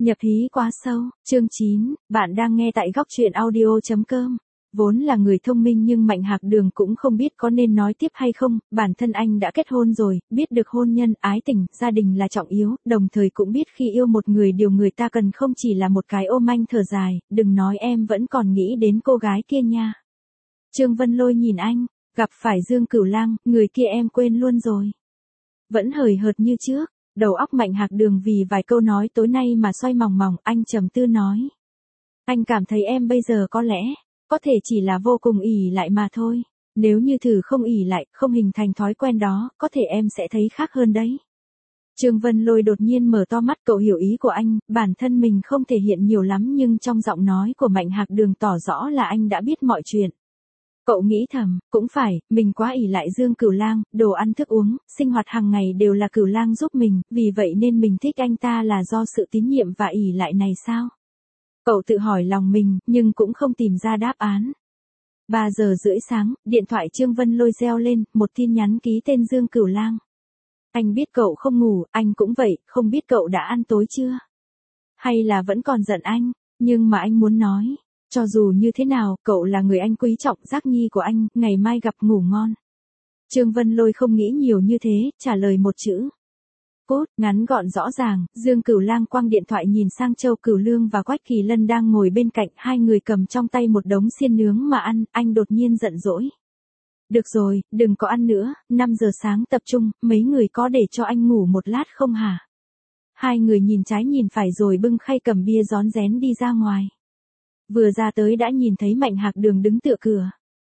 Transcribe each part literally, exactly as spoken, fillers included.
Nhập hí quá sâu, chương chín, bạn đang nghe tại góc truyện audio chấm com. Vốn là người thông minh nhưng Mạnh Hạc Đường cũng không biết có nên nói tiếp hay không, bản thân anh đã kết hôn rồi, biết được hôn nhân, ái tình, gia đình là trọng yếu, đồng thời cũng biết khi yêu một người điều người ta cần không chỉ là một cái ôm anh thở dài, đừng nói em vẫn còn nghĩ đến cô gái kia nha. Trương Vân Lôi nhìn anh, gặp phải Dương Cửu Lang, người kia em quên luôn rồi. Vẫn hời hợt như trước. Đầu óc Mạnh Hạc Đường vì vài câu nói tối nay mà xoay mòng mòng, anh trầm tư nói. Anh cảm thấy em bây giờ có lẽ, có thể chỉ là vô cùng ỷ lại mà thôi. Nếu như thử không ỷ lại, không hình thành thói quen đó, có thể em sẽ thấy khác hơn đấy. Trương Vân Lôi đột nhiên mở to mắt, cậu hiểu ý của anh, bản thân mình không thể hiện nhiều lắm nhưng trong giọng nói của Mạnh Hạc Đường tỏ rõ là anh đã biết mọi chuyện. Cậu nghĩ thầm, cũng phải, mình quá ỷ lại Dương Cửu Lang, đồ ăn thức uống, sinh hoạt hàng ngày đều là Cửu Lang giúp mình, vì vậy nên mình thích anh ta là do sự tín nhiệm và ỷ lại này sao? Cậu tự hỏi lòng mình, nhưng cũng không tìm ra đáp án. ba giờ rưỡi sáng, điện thoại Trương Vân Lôi reo lên, một tin nhắn ký tên Dương Cửu Lang. Anh biết cậu không ngủ, anh cũng vậy, không biết cậu đã ăn tối chưa? Hay là vẫn còn giận anh, nhưng mà anh muốn nói. Cho dù như thế nào, cậu là người anh quý trọng, Giác Nhi của anh, ngày mai gặp ngủ ngon. Trương Vân Lôi không nghĩ nhiều như thế, trả lời một chữ. Cốt, ngắn gọn rõ ràng, Dương Cửu Lang quăng điện thoại nhìn sang Châu Cửu Lương và Quách Kỳ Lân đang ngồi bên cạnh, hai người cầm trong tay một đống xiên nướng mà ăn, anh đột nhiên giận dỗi. Được rồi, đừng có ăn nữa, năm giờ sáng tập trung, mấy người có để cho anh ngủ một lát không hả? Hai người nhìn trái nhìn phải rồi bưng khay cầm bia rón rén đi ra ngoài. Vừa ra tới đã nhìn thấy Mạnh Hạc Đường đứng tựa cửa.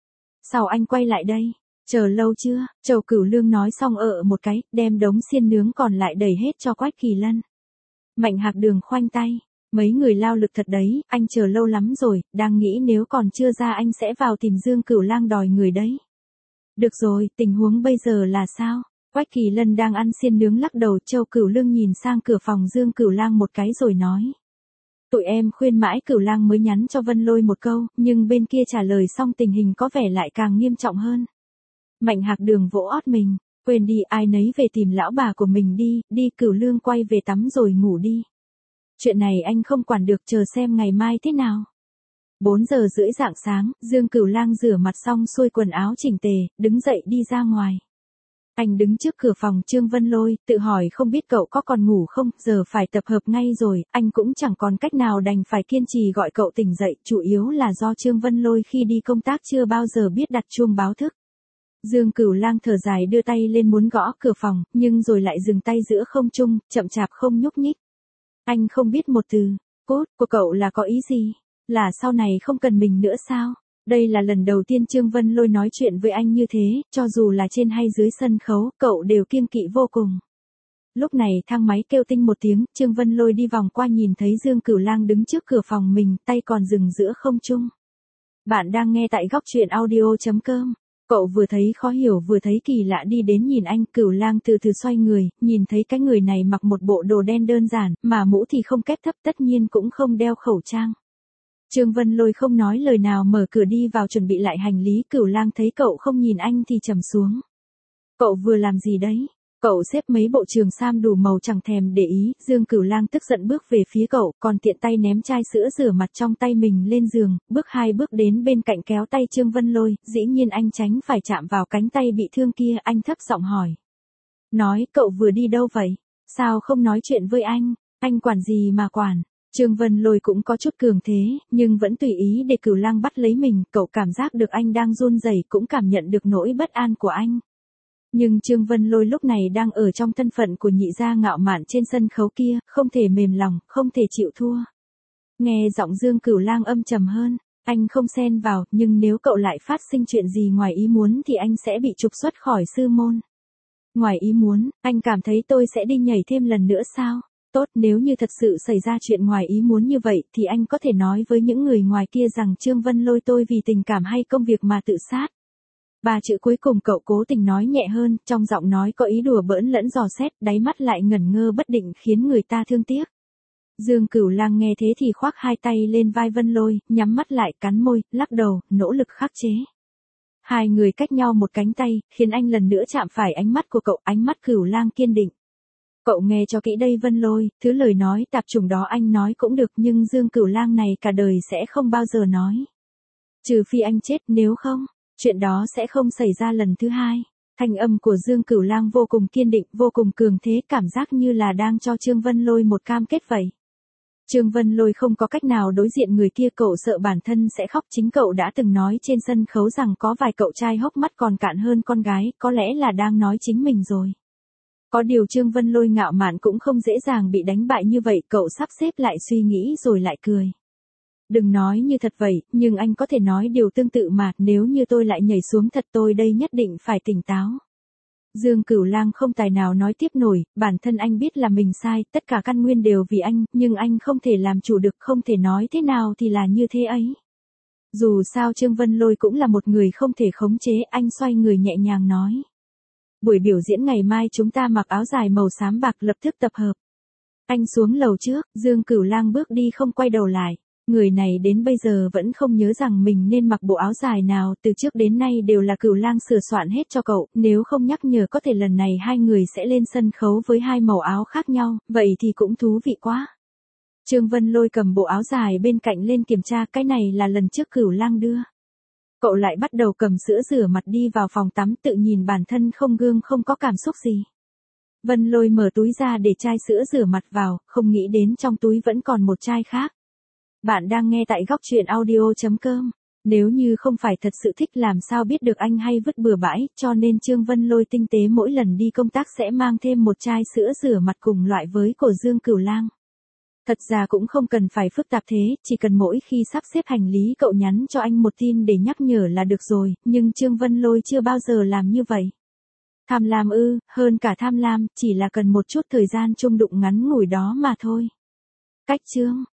Sao anh quay lại đây? Chờ lâu chưa? Châu Cửu Lương nói xong ợ một cái, đem đống xiên nướng còn lại đẩy hết cho Quách Kỳ Lân. Mạnh Hạc Đường khoanh tay. Mấy người lao lực thật đấy, anh chờ lâu lắm rồi, đang nghĩ nếu còn chưa ra anh sẽ vào tìm Dương Cửu Lang đòi người đấy. Được rồi, tình huống bây giờ là sao? Quách Kỳ Lân đang ăn xiên nướng lắc đầu, Châu Cửu Lương nhìn sang cửa phòng Dương Cửu Lang một cái rồi nói. Tụi em khuyên mãi Cửu Lang mới nhắn cho Vân Lôi một câu, nhưng bên kia trả lời xong tình hình có vẻ lại càng nghiêm trọng hơn. Mạnh Hạc Đường vỗ ót mình, quên đi, ai nấy về tìm lão bà của mình đi, đi Cửu Lương quay về tắm rồi ngủ đi. Chuyện này anh không quản được, chờ xem ngày mai thế nào. bốn giờ rưỡi rạng sáng, Dương Cửu Lang rửa mặt xong xuôi quần áo chỉnh tề, đứng dậy đi ra ngoài. Anh đứng trước cửa phòng Trương Vân Lôi, tự hỏi không biết cậu có còn ngủ không, giờ phải tập hợp ngay rồi, anh cũng chẳng còn cách nào đành phải kiên trì gọi cậu tỉnh dậy, chủ yếu là do Trương Vân Lôi khi đi công tác chưa bao giờ biết đặt chuông báo thức. Dương Cửu Lang thở dài đưa tay lên muốn gõ cửa phòng, nhưng rồi lại dừng tay giữa không trung, chậm chạp không nhúc nhích. Anh không biết một từ, cốt của cậu là có ý gì? Là sau này không cần mình nữa sao? Đây là lần đầu tiên Trương Vân Lôi nói chuyện với anh như thế, cho dù là trên hay dưới sân khấu, cậu đều kiêng kỵ vô cùng. Lúc này thang máy kêu tinh một tiếng, Trương Vân Lôi đi vòng qua nhìn thấy Dương Cửu Lang đứng trước cửa phòng mình, tay còn dừng giữa không trung. Bạn đang nghe tại góc truyện audio chấm com. Cậu vừa thấy khó hiểu vừa thấy kỳ lạ đi đến nhìn anh. Cửu Lang từ từ xoay người, nhìn thấy cái người này mặc một bộ đồ đen đơn giản, mà mũ thì không kép thấp, tất nhiên cũng không đeo khẩu trang. Trương Vân Lôi không nói lời nào mở cửa đi vào chuẩn bị lại hành lý. Cửu Lang thấy cậu không nhìn anh thì trầm xuống. Cậu vừa làm gì đấy? Cậu xếp mấy bộ trường sam đủ màu chẳng thèm để ý. Dương Cửu Lang tức giận bước về phía cậu, còn tiện tay ném chai sữa rửa mặt trong tay mình lên giường, bước hai bước đến bên cạnh kéo tay Trương Vân Lôi, dĩ nhiên anh tránh phải chạm vào cánh tay bị thương kia, anh thấp giọng hỏi. Nói, cậu vừa đi đâu vậy? Sao không nói chuyện với anh? Anh quản gì mà quản? Trương Vân Lôi cũng có chút cường thế, nhưng vẫn tùy ý để Cửu Lang bắt lấy mình, cậu cảm giác được anh đang run rẩy, cũng cảm nhận được nỗi bất an của anh. Nhưng Trương Vân Lôi lúc này đang ở trong thân phận của nhị gia ngạo mạn trên sân khấu kia, không thể mềm lòng, không thể chịu thua. Nghe giọng Dương Cửu Lang âm trầm hơn, anh không xen vào, nhưng nếu cậu lại phát sinh chuyện gì ngoài ý muốn thì anh sẽ bị trục xuất khỏi sư môn. Ngoài ý muốn, anh cảm thấy tôi sẽ đi nhảy thêm lần nữa sao? Tốt, nếu như thật sự xảy ra chuyện ngoài ý muốn như vậy thì anh có thể nói với những người ngoài kia rằng Trương Vân Lôi tôi vì tình cảm hay công việc mà tự sát. Ba chữ cuối cùng cậu cố tình nói nhẹ hơn, trong giọng nói có ý đùa bỡn lẫn dò xét, đáy mắt lại ngẩn ngơ bất định khiến người ta thương tiếc. Dương Cửu Lang nghe thế thì khoác hai tay lên vai Vân Lôi, nhắm mắt lại, cắn môi, lắc đầu, nỗ lực khắc chế. Hai người cách nhau một cánh tay, khiến anh lần nữa chạm phải ánh mắt của cậu, ánh mắt Cửu Lang kiên định. Cậu nghe cho kỹ đây Vân Lôi, thứ lời nói tạp chủng đó anh nói cũng được nhưng Dương Cửu Lang này cả đời sẽ không bao giờ nói. Trừ phi anh chết, nếu không, chuyện đó sẽ không xảy ra lần thứ hai. Thanh âm của Dương Cửu Lang vô cùng kiên định, vô cùng cường thế, cảm giác như là đang cho Trương Vân Lôi một cam kết vậy. Trương Vân Lôi không có cách nào đối diện người kia, cậu sợ bản thân sẽ khóc, chính cậu đã từng nói trên sân khấu rằng có vài cậu trai hốc mắt còn cạn hơn con gái, có lẽ là đang nói chính mình rồi. Có điều Trương Vân Lôi ngạo mạn cũng không dễ dàng bị đánh bại như vậy, cậu sắp xếp lại suy nghĩ rồi lại cười. Đừng nói như thật vậy, nhưng anh có thể nói điều tương tự mà, nếu như tôi lại nhảy xuống thật tôi đây nhất định phải tỉnh táo. Dương Cửu Lang không tài nào nói tiếp nổi, bản thân anh biết là mình sai, tất cả căn nguyên đều vì anh, nhưng anh không thể làm chủ được, không thể nói thế nào thì là như thế ấy. Dù sao Trương Vân Lôi cũng là một người không thể khống chế, anh xoay người nhẹ nhàng nói. Buổi biểu diễn ngày mai chúng ta mặc áo dài màu xám bạc, lập tức tập hợp. Anh xuống lầu trước, Dương Cửu Lang bước đi không quay đầu lại. Người này đến bây giờ vẫn không nhớ rằng mình nên mặc bộ áo dài nào, từ trước đến nay đều là Cửu Lang sửa soạn hết cho cậu, nếu không nhắc nhở có thể lần này hai người sẽ lên sân khấu với hai màu áo khác nhau, vậy thì cũng thú vị quá. Trương Vân Lôi cầm bộ áo dài bên cạnh lên kiểm tra, cái này là lần trước Cửu Lang đưa. Cậu lại bắt đầu cầm sữa rửa mặt đi vào phòng tắm, tự nhìn bản thân không gương không có cảm xúc gì. Vân Lôi mở túi ra để chai sữa rửa mặt vào, không nghĩ đến trong túi vẫn còn một chai khác. Bạn đang nghe tại góc truyện audio chấm com. Nếu như không phải thật sự thích làm sao biết được anh hay vứt bừa bãi, cho nên Trương Vân Lôi tinh tế mỗi lần đi công tác sẽ mang thêm một chai sữa rửa mặt cùng loại với của Dương Cửu Lang. Thật ra cũng không cần phải phức tạp thế, chỉ cần mỗi khi sắp xếp hành lý cậu nhắn cho anh một tin để nhắc nhở là được rồi, nhưng Trương Vân Lôi chưa bao giờ làm như vậy. Tham lam ư, hơn cả tham lam, chỉ là cần một chút thời gian chung đụng ngắn ngủi đó mà thôi. Cách chương